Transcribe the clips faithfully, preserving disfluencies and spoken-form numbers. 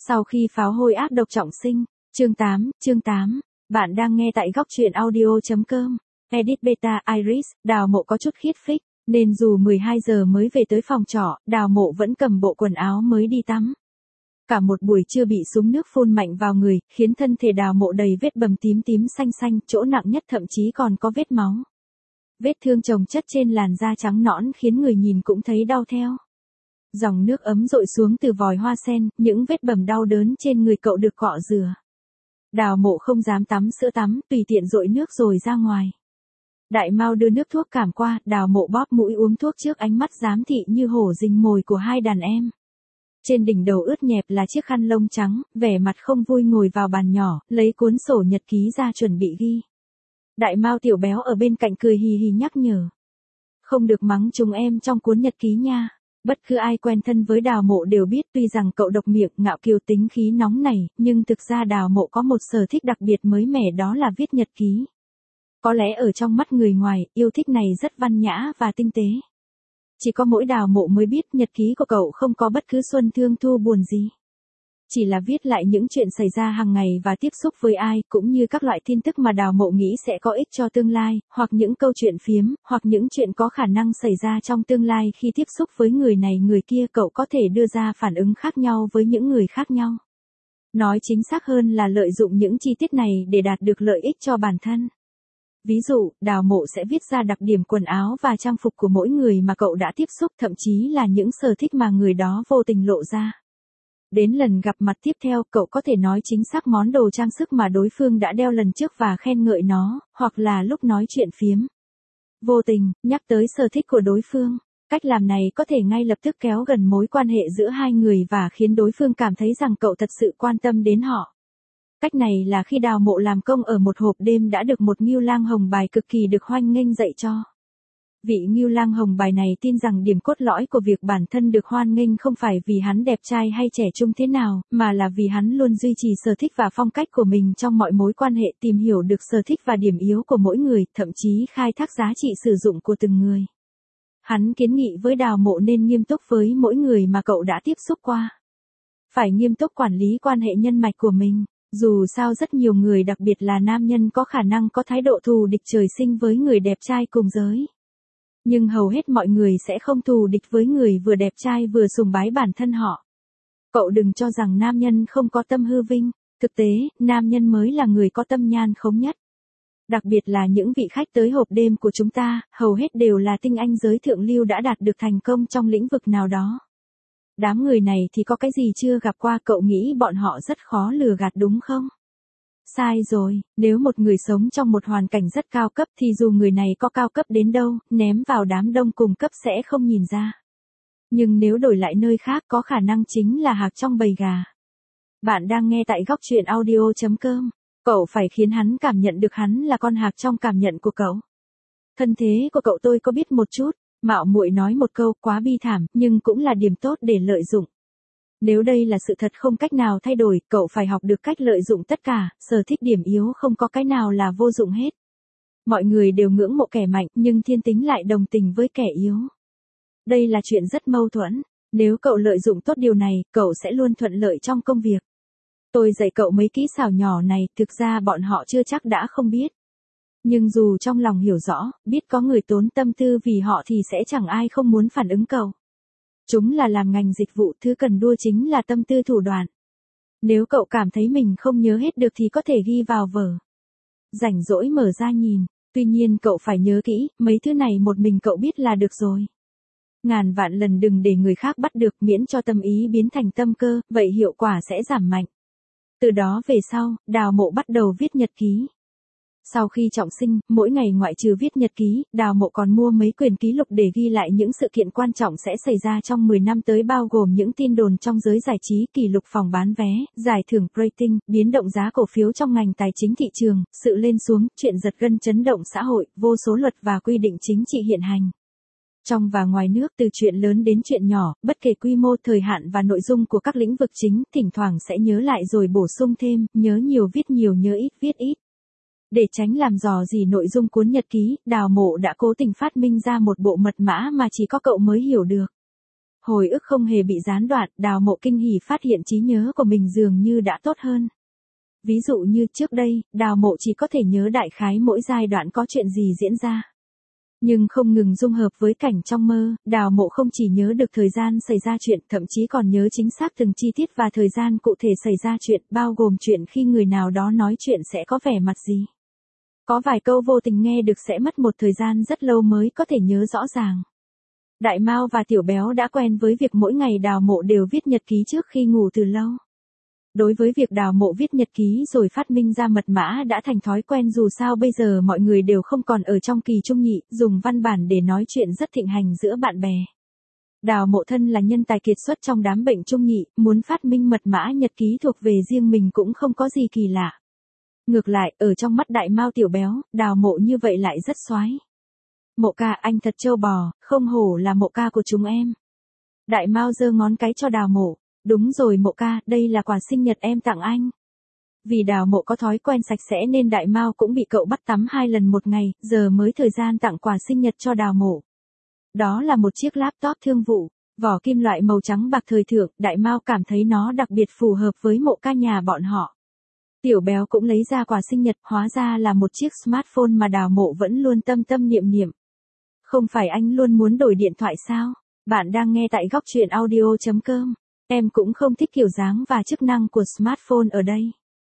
Sau khi pháo hôi ác độc trọng sinh, chương tám, chương tám, bạn đang nghe tại góc truyện audio.com, edit beta Iris, Đào Mộ có chút khiết phích, nên dù mười hai giờ mới về tới phòng trọ, Đào Mộ vẫn cầm bộ quần áo mới đi tắm. Cả một buổi trưa bị súng nước phun mạnh vào người, khiến thân thể Đào Mộ đầy vết bầm tím tím xanh xanh, chỗ nặng nhất thậm chí còn có vết máu. Vết thương chồng chất trên làn da trắng nõn khiến người nhìn cũng thấy đau theo. Dòng nước ấm dội xuống từ vòi hoa sen, những vết bầm đau đớn trên người cậu được cọ rửa. Đào Mộ không dám tắm sữa tắm, tùy tiện dội nước rồi ra ngoài. Đại Mao đưa nước thuốc cảm qua, Đào Mộ bóp mũi uống thuốc trước ánh mắt giám thị như hổ rình mồi của hai đàn em. Trên đỉnh đầu ướt nhẹp là chiếc khăn lông trắng, vẻ mặt không vui ngồi vào bàn nhỏ, lấy cuốn sổ nhật ký ra chuẩn bị ghi. Đại Mao tiểu béo ở bên cạnh cười hì hì nhắc nhở. Không được mắng chúng em trong cuốn nhật ký nha. Bất cứ ai quen thân với Đào Mộ đều biết tuy rằng cậu độc miệng ngạo kiều tính khí nóng này, nhưng thực ra Đào Mộ có một sở thích đặc biệt mới mẻ, đó là viết nhật ký. Có lẽ ở trong mắt người ngoài, yêu thích này rất văn nhã và tinh tế. Chỉ có mỗi Đào Mộ mới biết nhật ký của cậu không có bất cứ xuân thương thu buồn gì. Chỉ là viết lại những chuyện xảy ra hàng ngày và tiếp xúc với ai, cũng như các loại tin tức mà Đào Mộ nghĩ sẽ có ích cho tương lai, hoặc những câu chuyện phiếm, hoặc những chuyện có khả năng xảy ra trong tương lai khi tiếp xúc với người này người kia, cậu có thể đưa ra phản ứng khác nhau với những người khác nhau. Nói chính xác hơn là lợi dụng những chi tiết này để đạt được lợi ích cho bản thân. Ví dụ, Đào Mộ sẽ viết ra đặc điểm quần áo và trang phục của mỗi người mà cậu đã tiếp xúc, thậm chí là những sở thích mà người đó vô tình lộ ra. Đến lần gặp mặt tiếp theo, cậu có thể nói chính xác món đồ trang sức mà đối phương đã đeo lần trước và khen ngợi nó, hoặc là lúc nói chuyện phiếm, vô tình nhắc tới sở thích của đối phương. Cách làm này có thể ngay lập tức kéo gần mối quan hệ giữa hai người và khiến đối phương cảm thấy rằng cậu thật sự quan tâm đến họ. Cách này là khi Đào Mộ làm công ở một hộp đêm đã được một ngưu lang hồng bài cực kỳ được hoan nghênh dạy cho. Vị ngưu lang hồng bài này tin rằng điểm cốt lõi của việc bản thân được hoan nghênh không phải vì hắn đẹp trai hay trẻ trung thế nào, mà là vì hắn luôn duy trì sở thích và phong cách của mình trong mọi mối quan hệ, tìm hiểu được sở thích và điểm yếu của mỗi người, thậm chí khai thác giá trị sử dụng của từng người. Hắn kiến nghị với Đào Mộ nên nghiêm túc với mỗi người mà cậu đã tiếp xúc qua. Phải nghiêm túc quản lý quan hệ nhân mạch của mình. Dù sao rất nhiều người, đặc biệt là nam nhân, có khả năng có thái độ thù địch trời sinh với người đẹp trai cùng giới. Nhưng hầu hết mọi người sẽ không thù địch với người vừa đẹp trai vừa sùng bái bản thân họ. Cậu đừng cho rằng nam nhân không có tâm hư vinh, thực tế, nam nhân mới là người có tâm nhan khống nhất. Đặc biệt là những vị khách tới hộp đêm của chúng ta, hầu hết đều là tinh anh giới thượng lưu đã đạt được thành công trong lĩnh vực nào đó. Đám người này thì có cái gì chưa gặp qua, cậu nghĩ bọn họ rất khó lừa gạt đúng không? Sai rồi, nếu một người sống trong một hoàn cảnh rất cao cấp thì dù người này có cao cấp đến đâu, ném vào đám đông cùng cấp sẽ không nhìn ra. Nhưng nếu đổi lại nơi khác, có khả năng chính là hạc trong bầy gà. Bạn đang nghe tại góc truyện audio.com. Cậu phải khiến hắn cảm nhận được hắn là con hạc trong cảm nhận của cậu. Thân thế của cậu tôi có biết một chút. Mạo muội nói một câu quá bi thảm, nhưng cũng là điểm tốt để lợi dụng. Nếu đây là sự thật không cách nào thay đổi, cậu phải học được cách lợi dụng tất cả, sở thích điểm yếu không có cái nào là vô dụng hết. Mọi người đều ngưỡng mộ kẻ mạnh, nhưng thiên tính lại đồng tình với kẻ yếu. Đây là chuyện rất mâu thuẫn. Nếu cậu lợi dụng tốt điều này, cậu sẽ luôn thuận lợi trong công việc. Tôi dạy cậu mấy kỹ xảo nhỏ này, thực ra bọn họ chưa chắc đã không biết. Nhưng dù trong lòng hiểu rõ, biết có người tốn tâm tư vì họ thì sẽ chẳng ai không muốn phản ứng cậu. Chúng là làm ngành dịch vụ, thứ cần đua chính là tâm tư thủ đoạn. Nếu cậu cảm thấy mình không nhớ hết được thì có thể ghi vào vở. Rảnh rỗi mở ra nhìn, tuy nhiên cậu phải nhớ kỹ, mấy thứ này một mình cậu biết là được rồi. Ngàn vạn lần đừng để người khác bắt được, miễn cho tâm ý biến thành tâm cơ, vậy hiệu quả sẽ giảm mạnh. Từ đó về sau, Đào Mộ bắt đầu viết nhật ký. Sau khi trọng sinh, mỗi ngày ngoại trừ viết nhật ký, Đào Mộ còn mua mấy quyển ký lục để ghi lại những sự kiện quan trọng sẽ xảy ra trong mười năm tới, bao gồm những tin đồn trong giới giải trí, kỷ lục phòng bán vé, giải thưởng rating, biến động giá cổ phiếu trong ngành tài chính thị trường, sự lên xuống, chuyện giật gân chấn động xã hội, vô số luật và quy định chính trị hiện hành. Trong và ngoài nước, từ chuyện lớn đến chuyện nhỏ, bất kể quy mô, thời hạn và nội dung của các lĩnh vực chính, thỉnh thoảng sẽ nhớ lại rồi bổ sung thêm, nhớ nhiều viết nhiều, nhớ ít viết ít. Để tránh làm dò dỉ nội dung cuốn nhật ký, Đào Mộ đã cố tình phát minh ra một bộ mật mã mà chỉ có cậu mới hiểu được. Hồi ức không hề bị gián đoạn, Đào Mộ kinh hỉ phát hiện trí nhớ của mình dường như đã tốt hơn. Ví dụ như trước đây, Đào Mộ chỉ có thể nhớ đại khái mỗi giai đoạn có chuyện gì diễn ra. Nhưng không ngừng dung hợp với cảnh trong mơ, Đào Mộ không chỉ nhớ được thời gian xảy ra chuyện, thậm chí còn nhớ chính xác từng chi tiết và thời gian cụ thể xảy ra chuyện, bao gồm chuyện khi người nào đó nói chuyện sẽ có vẻ mặt gì. Có vài câu vô tình nghe được sẽ mất một thời gian rất lâu mới có thể nhớ rõ ràng. Đại Mao và Tiểu Béo đã quen với việc mỗi ngày Đào Mộ đều viết nhật ký trước khi ngủ từ lâu. Đối với việc Đào Mộ viết nhật ký rồi phát minh ra mật mã đã thành thói quen, dù sao bây giờ mọi người đều không còn ở trong kỳ trung nhị, dùng văn bản để nói chuyện rất thịnh hành giữa bạn bè. Đào Mộ thân là nhân tài kiệt xuất trong đám bệnh trung nhị, muốn phát minh mật mã nhật ký thuộc về riêng mình cũng không có gì kỳ lạ. Ngược lại, ở trong mắt Đại Mao Tiểu Béo, Đào Mộ như vậy lại rất xoái. Mộ ca, anh thật trâu bò, không hổ là Mộ ca của chúng em. Đại Mao giơ ngón cái cho Đào Mộ. Đúng rồi Mộ ca, đây là quà sinh nhật em tặng anh. Vì Đào Mộ có thói quen sạch sẽ nên Đại Mao cũng bị cậu bắt tắm hai lần một ngày, giờ mới thời gian tặng quà sinh nhật cho Đào Mộ. Đó là một chiếc laptop thương vụ, vỏ kim loại màu trắng bạc thời thượng, Đại Mao cảm thấy nó đặc biệt phù hợp với Mộ ca nhà bọn họ. Tiểu Béo cũng lấy ra quà sinh nhật, hóa ra là một chiếc smartphone mà Đào Mộ vẫn luôn tâm tâm niệm niệm. Không phải anh luôn muốn đổi điện thoại sao? Bạn đang nghe tại góc truyện audio chấm com. Em cũng không thích kiểu dáng và chức năng của smartphone ở đây.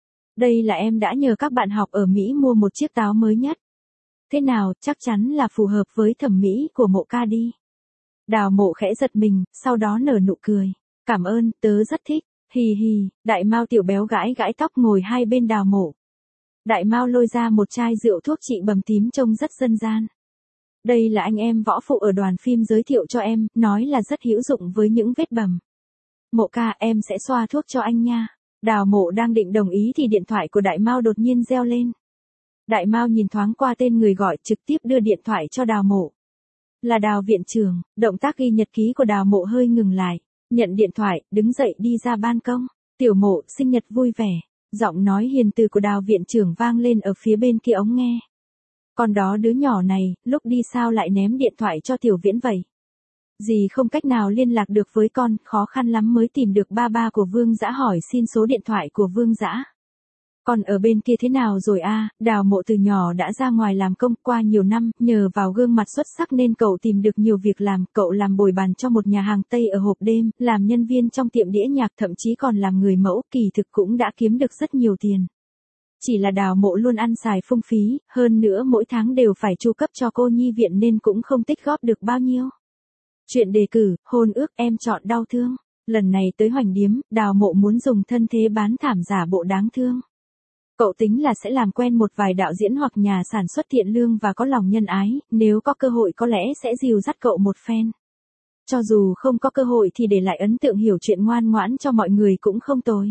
Đây là em đã nhờ các bạn học ở Mỹ mua một chiếc táo mới nhất. Thế nào, chắc chắn là phù hợp với thẩm mỹ của Mộ ca đi. Đào Mộ khẽ giật mình, sau đó nở nụ cười. Cảm ơn, tớ rất thích. Hì hì, Đại Mao Tiểu Béo gãi gãi tóc ngồi hai bên Đào Mộ. Đại Mao lôi ra một chai rượu thuốc trị bầm tím trông rất dân gian. Đây là anh em võ phụ ở đoàn phim giới thiệu cho em, nói là rất hữu dụng với những vết bầm. Mộ ca, em sẽ xoa thuốc cho anh nha. Đào Mộ đang định đồng ý thì điện thoại của Đại Mao đột nhiên reo lên. Đại Mao nhìn thoáng qua tên người gọi, trực tiếp đưa điện thoại cho Đào Mộ. Là Đào viện trưởng. Động tác ghi nhật ký của Đào Mộ hơi ngừng lại. Nhận điện thoại, đứng dậy đi ra ban công. Tiểu Mộ, sinh nhật vui vẻ. Giọng nói hiền từ của Đào viện trưởng vang lên ở phía bên kia ống nghe. Còn đó đứa nhỏ này, lúc đi sao lại ném điện thoại cho Tiểu Viễn vậy? Dì không cách nào liên lạc được với con, khó khăn lắm mới tìm được ba ba của Vương Dã hỏi xin số điện thoại của Vương Dã. Còn ở bên kia thế nào rồi a? À, Đào Mộ từ nhỏ đã ra ngoài làm công qua nhiều năm, nhờ vào gương mặt xuất sắc nên cậu tìm được nhiều việc làm, cậu làm bồi bàn cho một nhà hàng Tây ở hộp đêm, làm nhân viên trong tiệm đĩa nhạc, thậm chí còn làm người mẫu, kỳ thực cũng đã kiếm được rất nhiều tiền. Chỉ là Đào Mộ luôn ăn xài phung phí, hơn nữa mỗi tháng đều phải chu cấp cho cô nhi viện nên cũng không tích góp được bao nhiêu. Chuyện đề cử, hôn ước, em chọn đau thương. Lần này tới Hoành Điếm, Đào Mộ muốn dùng thân thế bán thảm giả bộ đáng thương. Cậu tính là sẽ làm quen một vài đạo diễn hoặc nhà sản xuất thiện lương và có lòng nhân ái, nếu có cơ hội có lẽ sẽ dìu dắt cậu một phen. Cho dù không có cơ hội thì để lại ấn tượng hiểu chuyện ngoan ngoãn cho mọi người cũng không tồi.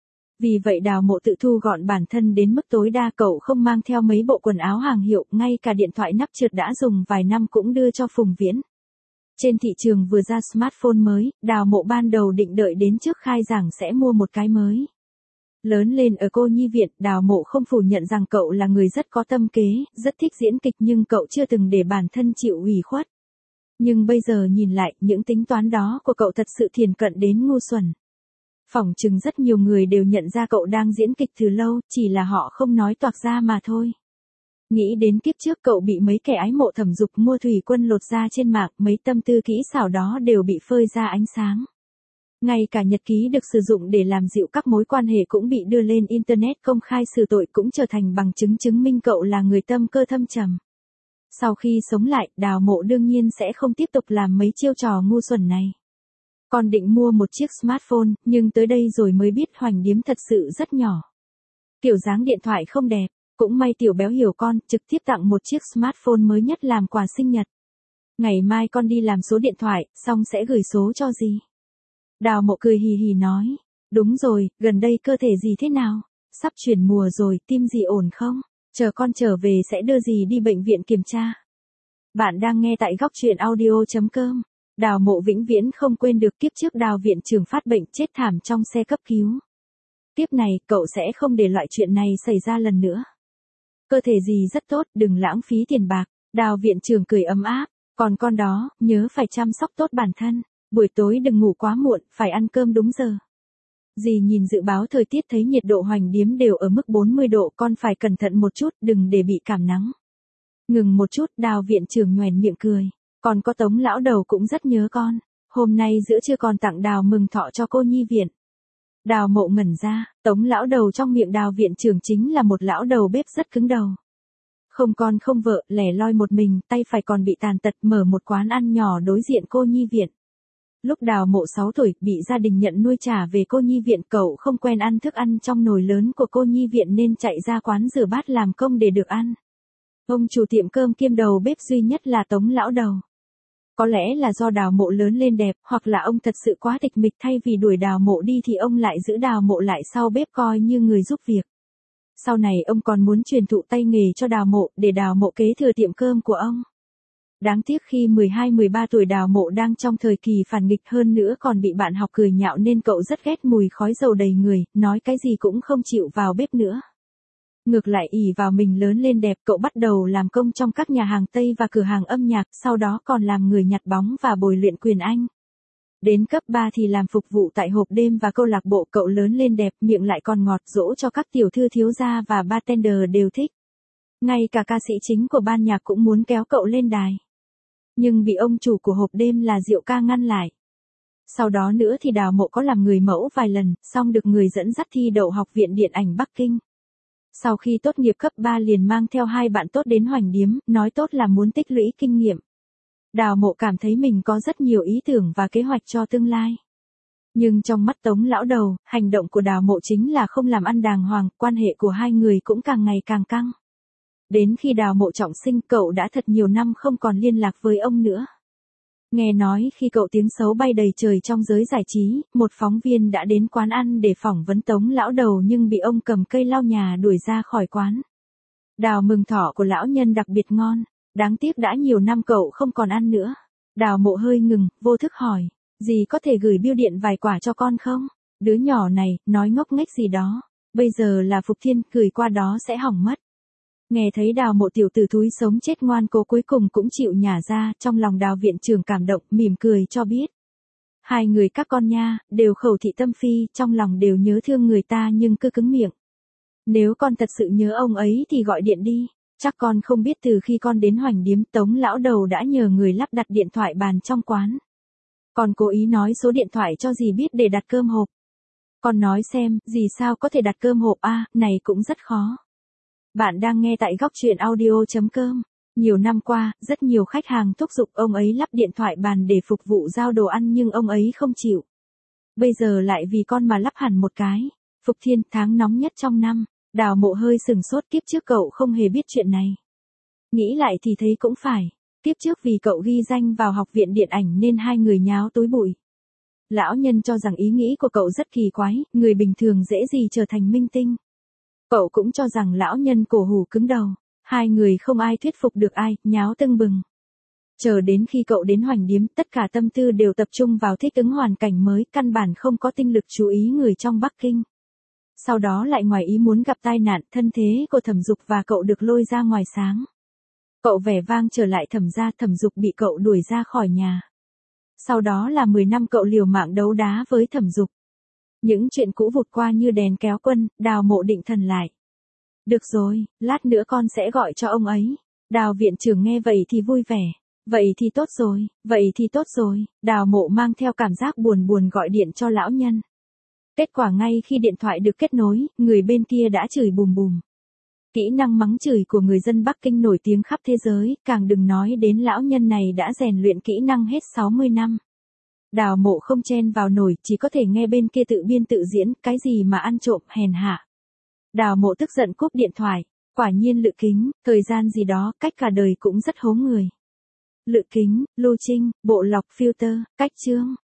Vì vậy Đào Mộ tự thu gọn bản thân đến mức tối đa, cậu không mang theo mấy bộ quần áo hàng hiệu, ngay cả điện thoại nắp trượt đã dùng vài năm cũng đưa cho Phùng Viễn. Trên thị trường vừa ra smartphone mới, Đào Mộ ban đầu định đợi đến trước khai giảng sẽ mua một cái mới. Lớn lên ở cô nhi viện, Đào Mộ không phủ nhận rằng cậu là người rất có tâm kế, rất thích diễn kịch nhưng cậu chưa từng để bản thân chịu ủy khuất. Nhưng bây giờ nhìn lại, những tính toán đó của cậu thật sự thiển cận đến ngu xuẩn. Phỏng chừng rất nhiều người đều nhận ra cậu đang diễn kịch từ lâu, chỉ là họ không nói toạc ra mà thôi. Nghĩ đến kiếp trước cậu bị mấy kẻ ái mộ thẩm dục mua thủy quân lột ra trên mạng, mấy tâm tư kỹ xảo đó đều bị phơi ra ánh sáng. Ngay cả nhật ký được sử dụng để làm dịu các mối quan hệ cũng bị đưa lên Internet công khai xử tội, cũng trở thành bằng chứng chứng minh cậu là người tâm cơ thâm trầm. Sau khi sống lại, Đào Mộ đương nhiên sẽ không tiếp tục làm mấy chiêu trò ngu xuẩn này. Còn định mua một chiếc smartphone, nhưng tới đây rồi mới biết Hoành Điếm thật sự rất nhỏ. Kiểu dáng điện thoại không đẹp, cũng may Tiểu Béo hiểu con, trực tiếp tặng một chiếc smartphone mới nhất làm quà sinh nhật. Ngày mai con đi làm số điện thoại, xong sẽ gửi số cho dì. Đào Mộ cười hì hì nói, đúng rồi, gần đây cơ thể dì thế nào? Sắp chuyển mùa rồi, tim dì ổn không? Chờ con trở về sẽ đưa dì đi bệnh viện kiểm tra. Bạn đang nghe tại góc truyện audio chấm com. Đào Mộ vĩnh viễn không quên được kiếp trước Đào viện trưởng phát bệnh chết thảm trong xe cấp cứu. Kiếp này, cậu sẽ không để loại chuyện này xảy ra lần nữa. Cơ thể dì rất tốt, đừng lãng phí tiền bạc. Đào viện trưởng cười ấm áp. Còn con đó, nhớ phải chăm sóc tốt bản thân. Buổi tối đừng ngủ quá muộn, phải ăn cơm đúng giờ. Dì nhìn dự báo thời tiết thấy nhiệt độ Hoành Điếm đều ở mức bốn mươi độ, con phải cẩn thận một chút, đừng để bị cảm nắng. Ngừng một chút, Đào viện trưởng nhoẻn miệng cười. Còn có Tống lão đầu cũng rất nhớ con. Hôm nay giữa trưa còn tặng Đào mừng thọ cho cô nhi viện. Đào Mộ ngẩn ra, Tống lão đầu trong miệng Đào viện trưởng chính là một lão đầu bếp rất cứng đầu. Không con không vợ, lẻ loi một mình, tay phải còn bị tàn tật, mở một quán ăn nhỏ đối diện cô nhi viện. Lúc Đào Mộ sáu tuổi, bị gia đình nhận nuôi trả về cô nhi viện, cậu không quen ăn thức ăn trong nồi lớn của cô nhi viện nên chạy ra quán rửa bát làm công để được ăn. Ông chủ tiệm cơm kiêm đầu bếp duy nhất là Tống lão đầu. Có lẽ là do Đào Mộ lớn lên đẹp, hoặc là ông thật sự quá tịch mịch, thay vì đuổi Đào Mộ đi thì ông lại giữ Đào Mộ lại sau bếp coi như người giúp việc. Sau này ông còn muốn truyền thụ tay nghề cho Đào Mộ, để Đào Mộ kế thừa tiệm cơm của ông. Đáng tiếc khi mười hai mười ba tuổi Đào Mộ đang trong thời kỳ phản nghịch, hơn nữa còn bị bạn học cười nhạo nên cậu rất ghét mùi khói dầu đầy người, nói cái gì cũng không chịu vào bếp nữa. Ngược lại ỷ vào mình lớn lên đẹp, cậu bắt đầu làm công trong các nhà hàng Tây và cửa hàng âm nhạc, sau đó còn làm người nhặt bóng và bồi luyện quyền Anh. Đến cấp ba thì làm phục vụ tại hộp đêm và câu lạc bộ. Cậu lớn lên đẹp, miệng lại còn ngọt, dỗ cho các tiểu thư thiếu gia và bartender đều thích. Ngay cả ca sĩ chính của ban nhạc cũng muốn kéo cậu lên đài. Nhưng bị ông chủ của hộp đêm là Diệu Ca ngăn lại. Sau đó nữa thì Đào Mộ có làm người mẫu vài lần, xong được người dẫn dắt thi đậu Học viện Điện ảnh Bắc Kinh. Sau khi tốt nghiệp cấp ba liền mang theo hai bạn tốt đến Hoành Điếm, nói tốt là muốn tích lũy kinh nghiệm. Đào Mộ cảm thấy mình có rất nhiều ý tưởng và kế hoạch cho tương lai. Nhưng trong mắt Tống lão đầu, hành động của Đào Mộ chính là không làm ăn đàng hoàng, quan hệ của hai người cũng càng ngày càng căng. Đến khi Đào Mộ trọng sinh, cậu đã thật nhiều năm không còn liên lạc với ông nữa. Nghe nói khi cậu tiếng xấu bay đầy trời trong giới giải trí, một phóng viên đã đến quán ăn để phỏng vấn Tống lão đầu nhưng bị ông cầm cây lau nhà đuổi ra khỏi quán. Đào mừng thọ của lão nhân đặc biệt ngon, đáng tiếc đã nhiều năm cậu không còn ăn nữa. Đào Mộ hơi ngừng, vô thức hỏi, dì có thể gửi bưu điện vài quả cho con không? Đứa nhỏ này, nói ngốc nghếch gì đó, bây giờ là Phục Thiên, gửi qua đó sẽ hỏng mất. Nghe thấy Đào Mộ tiểu tử thúi sống chết ngoan cố cuối cùng cũng chịu nhả ra, trong lòng Đào viện trưởng cảm động, mỉm cười cho biết. Hai người các con nha, đều khẩu thị tâm phi, trong lòng đều nhớ thương người ta nhưng cứ cứng miệng. Nếu con thật sự nhớ ông ấy thì gọi điện đi, chắc con không biết từ khi con đến Hoành Điếm, Tống lão đầu đã nhờ người lắp đặt điện thoại bàn trong quán. Con cố ý nói số điện thoại cho dì biết để đặt cơm hộp. Con nói xem, dì sao có thể đặt cơm hộp a, à, này cũng rất khó. Bạn đang nghe tại góc truyện audio chấm com. Nhiều năm qua, rất nhiều khách hàng thúc giục ông ấy lắp điện thoại bàn để phục vụ giao đồ ăn nhưng ông ấy không chịu. Bây giờ lại vì con mà lắp hẳn một cái. Phục Thiên, tháng nóng nhất trong năm. Đào Mộ hơi sừng sốt, kiếp trước cậu không hề biết chuyện này. Nghĩ lại thì thấy cũng phải. Kiếp trước vì cậu ghi danh vào Học viện Điện ảnh nên hai người nháo túi bụi. Lão nhân cho rằng ý nghĩ của cậu rất kỳ quái, người bình thường dễ gì trở thành minh tinh. Cậu cũng cho rằng lão nhân cổ hủ cứng đầu, hai người không ai thuyết phục được ai, nháo tưng bừng. Chờ đến khi cậu đến Hoành Điếm, tất cả tâm tư đều tập trung vào thích ứng hoàn cảnh mới, căn bản không có tinh lực chú ý người trong Bắc Kinh. Sau đó lại ngoài ý muốn gặp tai nạn, thân thế của Thẩm Dục và cậu được lôi ra ngoài sáng. Cậu vẻ vang trở lại Thẩm gia, Thẩm Dục bị cậu đuổi ra khỏi nhà. Sau đó là mười năm cậu liều mạng đấu đá với Thẩm Dục. Những chuyện cũ vụt qua như đèn kéo quân, Đào Mộ định thần lại. Được rồi, lát nữa con sẽ gọi cho ông ấy. Đào viện trưởng nghe vậy thì vui vẻ. Vậy thì tốt rồi, vậy thì tốt rồi. Đào Mộ mang theo cảm giác buồn buồn gọi điện cho lão nhân. Kết quả ngay khi điện thoại được kết nối, người bên kia đã chửi bùm bùm. Kỹ năng mắng chửi của người dân Bắc Kinh nổi tiếng khắp thế giới, càng đừng nói đến lão nhân này đã rèn luyện kỹ năng hết sáu mươi năm. Đào Mộ không chen vào nổi, chỉ có thể nghe bên kia tự biên tự diễn, cái gì mà ăn trộm, hèn hạ. Đào Mộ tức giận cúp điện thoại, quả nhiên Lự Kính, thời gian gì đó, cách cả đời cũng rất hố người. Lự Kính, Lưu Trinh, Bộ Lọc Filter, Cách Chương.